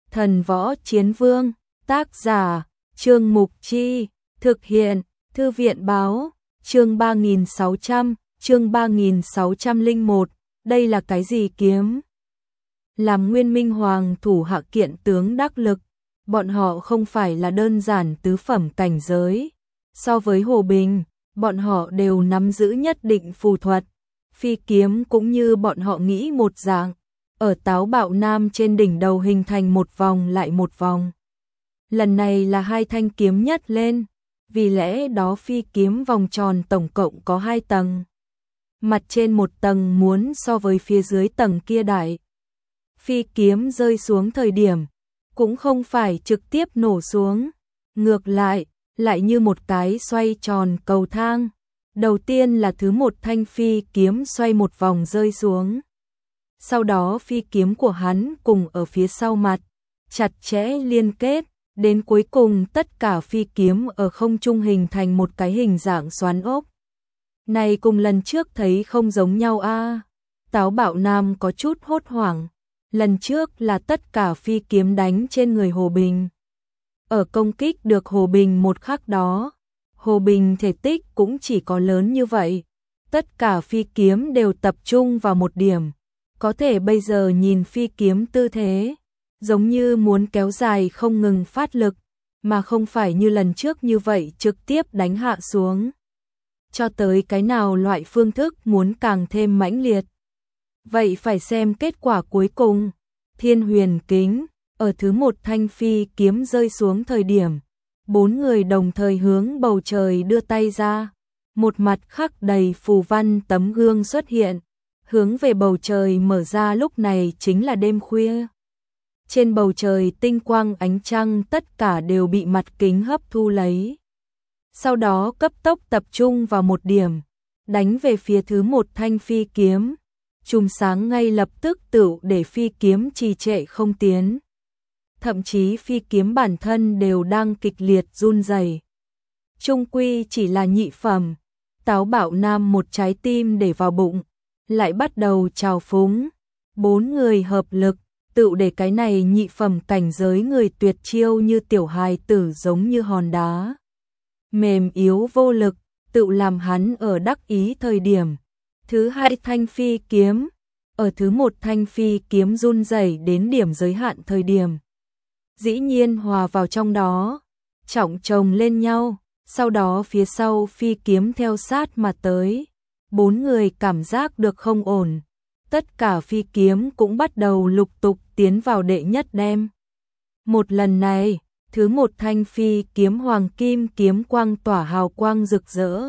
Thần Võ Chiến Vương, tác giả, Trương Mục Chi, thực hiện, Thư viện báo, chương 3601, đây là cái gì kiếm? Làm Nguyên Minh Hoàng thủ hạ kiện tướng đắc lực, bọn họ không phải là đơn giản tứ phẩm cảnh giới. So với Hồ Bình, bọn họ đều nắm giữ nhất định phù thuật, phi kiếm cũng như bọn họ nghĩ một dạng, ở Táo Bạo Nam trên đỉnh đầu hình thành một vòng lại một vòng. Lần này là hai thanh kiếm nhất lên, vì lẽ đó phi kiếm vòng tròn tổng cộng có 2 tầng. Mặt trên một tầng muốn so với phía dưới tầng kia đại. Phi kiếm rơi xuống thời điểm, cũng không phải trực tiếp nổ xuống, ngược lại như một cái xoay tròn cầu thang. Đầu tiên là thứ một thanh phi kiếm xoay một vòng rơi xuống. Sau đó phi kiếm của hắn cùng ở phía sau mặt, chặt chẽ liên kết, đến cuối cùng tất cả phi kiếm ở không trung hình thành một cái hình dạng xoắn ốc. Này cùng lần trước thấy không giống nhau a. Táo Bạo Nam có chút hốt hoảng. Lần trước là tất cả phi kiếm đánh trên người Hồ Bình. Ở công kích được Hồ Bình một khắc đó, Hồ Bình thể tích cũng chỉ có lớn như vậy. Tất cả phi kiếm đều tập trung vào một điểm. Có thể bây giờ nhìn phi kiếm tư thế, giống như muốn kéo dài không ngừng phát lực, mà không phải như lần trước như vậy trực tiếp đánh hạ xuống. Cho tới cái nào loại phương thức muốn càng thêm mãnh liệt. Vậy phải xem kết quả cuối cùng. Thiên Huyền Kính, ở thứ một thanh phi kiếm rơi xuống thời điểm, 4 người đồng thời hướng bầu trời đưa tay ra. Một mặt khắc đầy phù văn tấm gương xuất hiện, hướng về bầu trời mở ra. Lúc này chính là đêm khuya. Trên bầu trời tinh quang ánh trăng tất cả đều bị mặt kính hấp thu lấy. Sau đó cấp tốc tập trung vào một điểm, đánh về phía thứ một thanh phi kiếm. Chùm sáng ngay lập tức tự để phi kiếm trì trệ không tiến. Thậm chí phi kiếm bản thân đều đang kịch liệt run rẩy. Trung quy chỉ là nhị phẩm. Táo Bạo Nam một trái tim để vào bụng, lại bắt đầu trào phúng. 4 người hợp lực, tự để cái này nhị phẩm cảnh giới người tuyệt chiêu như tiểu hài tử giống như hòn đá. Mềm yếu vô lực, tự làm hắn ở đắc ý thời điểm. Thứ hai thanh phi kiếm, ở thứ một thanh phi kiếm run rẩy đến điểm giới hạn thời điểm. Dĩ nhiên hòa vào trong đó, trọng chồng lên nhau, sau đó phía sau phi kiếm theo sát mà tới. 4 người cảm giác được không ổn, tất cả phi kiếm cũng bắt đầu lục tục tiến vào đệ nhất đem. Một lần này, thứ một thanh phi kiếm hoàng kim kiếm quang tỏa hào quang rực rỡ.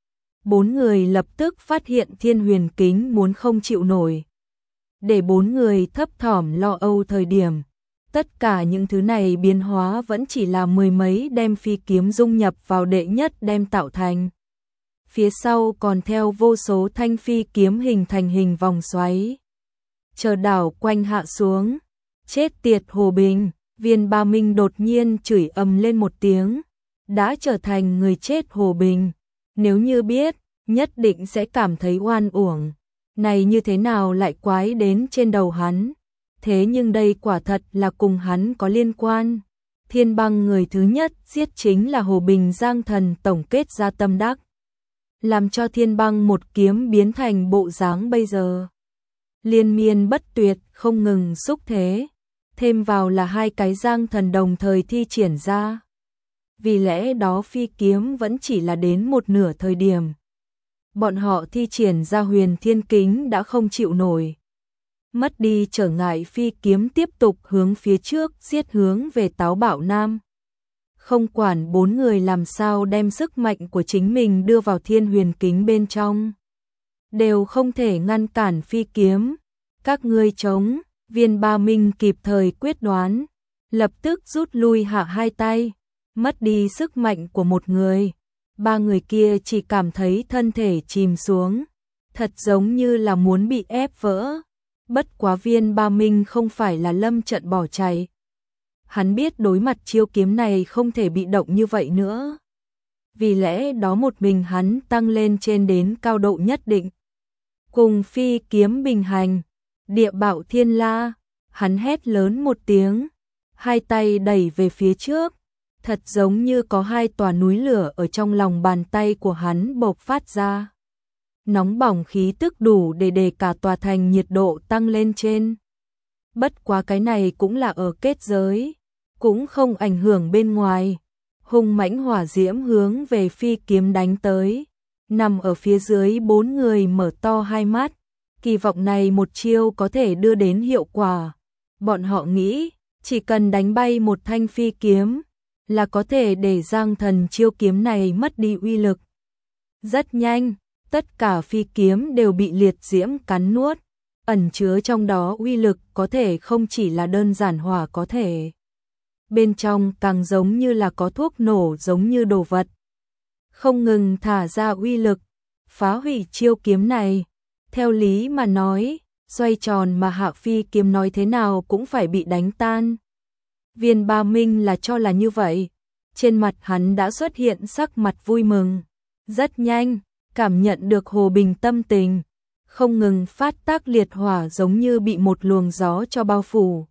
4 người lập tức phát hiện Thiên Huyền Kính muốn không chịu nổi. Để 4 người thấp thỏm lo âu thời điểm, tất cả những thứ này biến hóa vẫn chỉ là 10 mấy đem phi kiếm dung nhập vào đệ nhất đem tạo thành. Phía sau còn theo vô số thanh phi kiếm hình thành hình vòng xoáy. Chờ đảo quanh hạ xuống, chết tiệt Hồ Bình, Viên Ba Minh đột nhiên chửi ầm lên một tiếng, đã trở thành người chết Hồ Bình. Nếu như biết, nhất định sẽ cảm thấy oan uổng. Này như thế nào lại quái đến trên đầu hắn? Thế nhưng đây quả thật là cùng hắn có liên quan. Thiên Băng người thứ nhất giết chính là Hồ Bình Giang Thần tổng kết ra tâm đắc. Làm cho Thiên Băng một kiếm biến thành bộ dáng bây giờ. Liên miên bất tuyệt không ngừng xúc thế. Thêm vào là 2 cái Giang Thần đồng thời thi triển ra. Vì lẽ đó phi kiếm vẫn chỉ là đến một nửa thời điểm. Bọn họ thi triển ra Huyền Thiên Kính đã không chịu nổi. Mất đi trở ngại phi kiếm tiếp tục hướng phía trước giết hướng về Táo Bạo Nam. Không quản 4 người làm sao đem sức mạnh của chính mình đưa vào Thiên Huyền Kính bên trong. Đều không thể ngăn cản phi kiếm. Các ngươi chống, Viên Ba Minh kịp thời quyết đoán. Lập tức rút lui hạ 2 tay. Mất đi sức mạnh của một người. 3 người kia chỉ cảm thấy thân thể chìm xuống. Thật giống như là muốn bị ép vỡ. Bất quá Viên Ba Minh không phải là lâm trận bỏ chạy. Hắn biết đối mặt chiêu kiếm này không thể bị động như vậy nữa. Vì lẽ đó một mình hắn tăng lên trên đến cao độ nhất định. Cùng phi kiếm bình hành, địa bạo thiên la, hắn hét lớn một tiếng. hai tay đẩy về phía trước, thật giống như có hai tòa núi lửa ở trong lòng bàn tay của hắn bộc phát ra. Nóng bỏng khí tức đủ để cả tòa thành nhiệt độ tăng lên trên. Bất quá cái này cũng là ở kết giới, cũng không ảnh hưởng bên ngoài. Hung mãnh hỏa diễm hướng về phi kiếm đánh tới. Nằm ở phía dưới 4 người mở to hai mắt, kỳ vọng này một chiêu có thể đưa đến hiệu quả. Bọn họ nghĩ, chỉ cần đánh bay một thanh phi kiếm, là có thể để Giang Thần chiêu kiếm này mất đi uy lực. Rất nhanh, tất cả phi kiếm đều bị liệt diễm cắn nuốt, ẩn chứa trong đó uy lực có thể không chỉ là đơn giản hỏa có thể. Bên trong càng giống như là có thuốc nổ giống như đồ vật. Không ngừng thả ra uy lực, phá hủy chiêu kiếm này. Theo lý mà nói, xoay tròn mà Hạ Phi kiếm nói thế nào cũng phải bị đánh tan. Viên Ba Minh là cho là như vậy. Trên mặt hắn đã xuất hiện sắc mặt vui mừng. Rất nhanh, cảm nhận được Hồ Bình tâm tình. Không ngừng phát tác liệt hỏa giống như bị một luồng gió cho bao phủ.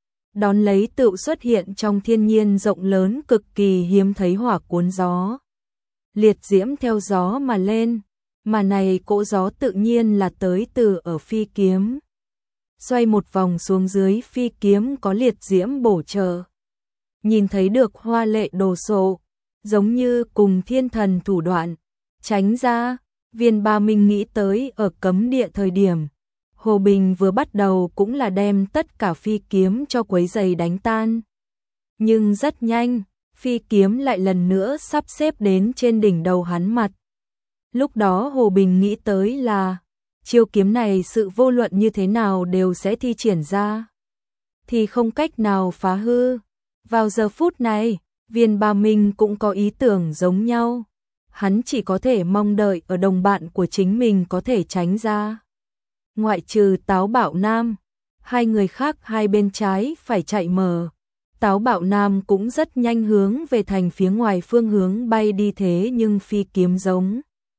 Đón lấy tự xuất hiện trong thiên nhiên rộng lớn cực kỳ hiếm thấy hỏa cuốn gió. Liệt diễm theo gió mà lên, mà này cỗ gió tự nhiên là tới từ ở phi kiếm. Xoay một vòng xuống dưới phi kiếm có liệt diễm bổ trợ. Nhìn thấy được hoa lệ đồ sộ, giống như cùng thiên thần thủ đoạn, tránh ra. Viên Ba Minh nghĩ tới ở cấm địa thời điểm, Hồ Bình vừa bắt đầu cũng là đem tất cả phi kiếm cho quấy giày đánh tan. Nhưng rất nhanh, phi kiếm lại lần nữa sắp xếp đến trên đỉnh đầu hắn mặt. Lúc đó Hồ Bình nghĩ tới là, chiêu kiếm này sự vô luận như thế nào đều sẽ thi triển ra, thì không cách nào phá hư. Vào giờ phút này, Viên Ba Minh cũng có ý tưởng giống nhau. Hắn chỉ có thể mong đợi ở đồng bạn của chính mình có thể tránh ra. Ngoại trừ Táo Bạo Nam, hai người khác hai bên trái phải chạy mở. Táo Bạo Nam cũng rất nhanh hướng về thành phía ngoài phương hướng bay đi, thế nhưng phi kiếm giống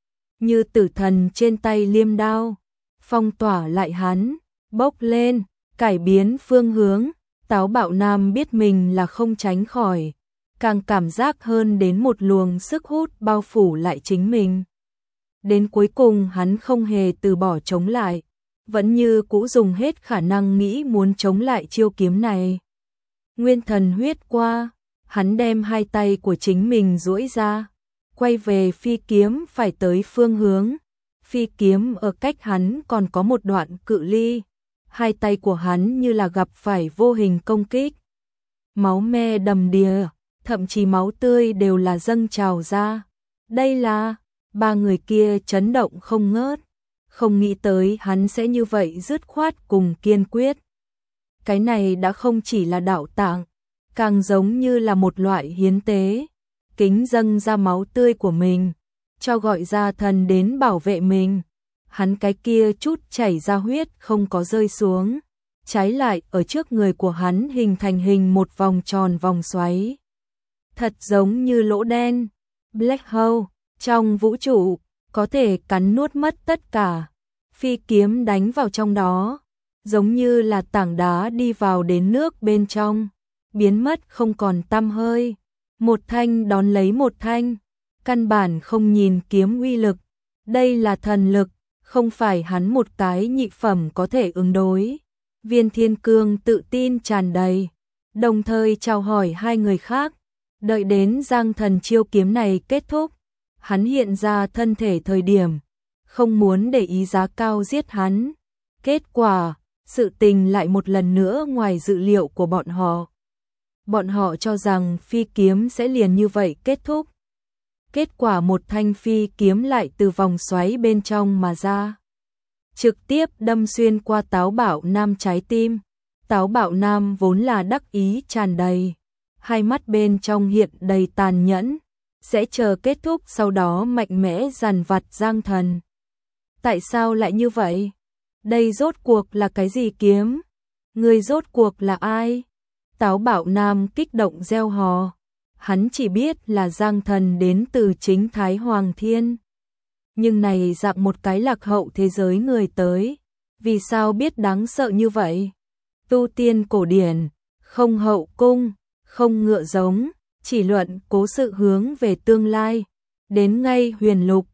như tử thần trên tay liêm đao, phong tỏa lại hắn, bốc lên, cải biến phương hướng. Táo Bạo Nam biết mình là không tránh khỏi, càng cảm giác hơn đến một luồng sức hút bao phủ lại chính mình. Đến cuối cùng hắn không hề từ bỏ chống lại, vẫn như cũ dùng hết khả năng nghĩ muốn chống lại chiêu kiếm này. Nguyên thần huyết qua, hắn đem hai tay của chính mình duỗi ra, quay về phi kiếm phải tới phương hướng. Phi kiếm ở cách hắn còn có một đoạn cự ly, hai tay của hắn như là gặp phải vô hình công kích. Máu me đầm đìa, thậm chí máu tươi đều là dâng trào ra. Đây là, ba người kia chấn động không ngớt, không nghĩ tới hắn sẽ như vậy dứt khoát cùng kiên quyết. Cái này đã không chỉ là đạo tạng, càng giống như là một loại hiến tế, kính dâng ra máu tươi của mình, cho gọi ra thần đến bảo vệ mình. Hắn cái kia chút chảy ra huyết không có rơi xuống, trái lại ở trước người của hắn hình thành hình một vòng tròn vòng xoáy. Thật giống như lỗ đen, black hole, trong vũ trụ, có thể cắn nuốt mất tất cả. Phi kiếm đánh vào trong đó, giống như là tảng đá đi vào đến nước bên trong, biến mất không còn tăm hơi. Một thanh đón lấy một thanh, căn bản không nhìn kiếm uy lực. Đây là thần lực, không phải hắn một cái nhị phẩm có thể ứng đối. Viên Thiên Cương tự tin tràn đầy, đồng thời chào hỏi hai người khác. Đợi đến Giang Thần chiêu kiếm này kết thúc, hắn hiện ra thân thể thời điểm, không muốn để ý giá cao giết hắn. Kết quả, sự tình lại một lần nữa ngoài dự liệu của bọn họ. Bọn họ cho rằng phi kiếm sẽ liền như vậy kết thúc. Kết quả một thanh phi kiếm lại từ vòng xoáy bên trong mà ra, trực tiếp đâm xuyên qua Táo Bạo Nam trái tim. Táo Bạo Nam vốn là đắc ý tràn đầy, hai mắt bên trong hiện đầy tàn nhẫn, sẽ chờ kết thúc sau đó mạnh mẽ dằn vặt Giang Thần. Tại sao lại như vậy? Đây rốt cuộc là cái gì kiếm? Người rốt cuộc là ai? Táo Bạo Nam kích động reo hò. Hắn chỉ biết là Giang Thần đến từ chính Thái Hoàng Thiên. Nhưng này dạng một cái lạc hậu thế giới người tới, vì sao biết đáng sợ như vậy? Tu tiên cổ điển, không hậu cung, không ngựa giống, chỉ luận cố sự hướng về tương lai. Đến ngay huyền lục,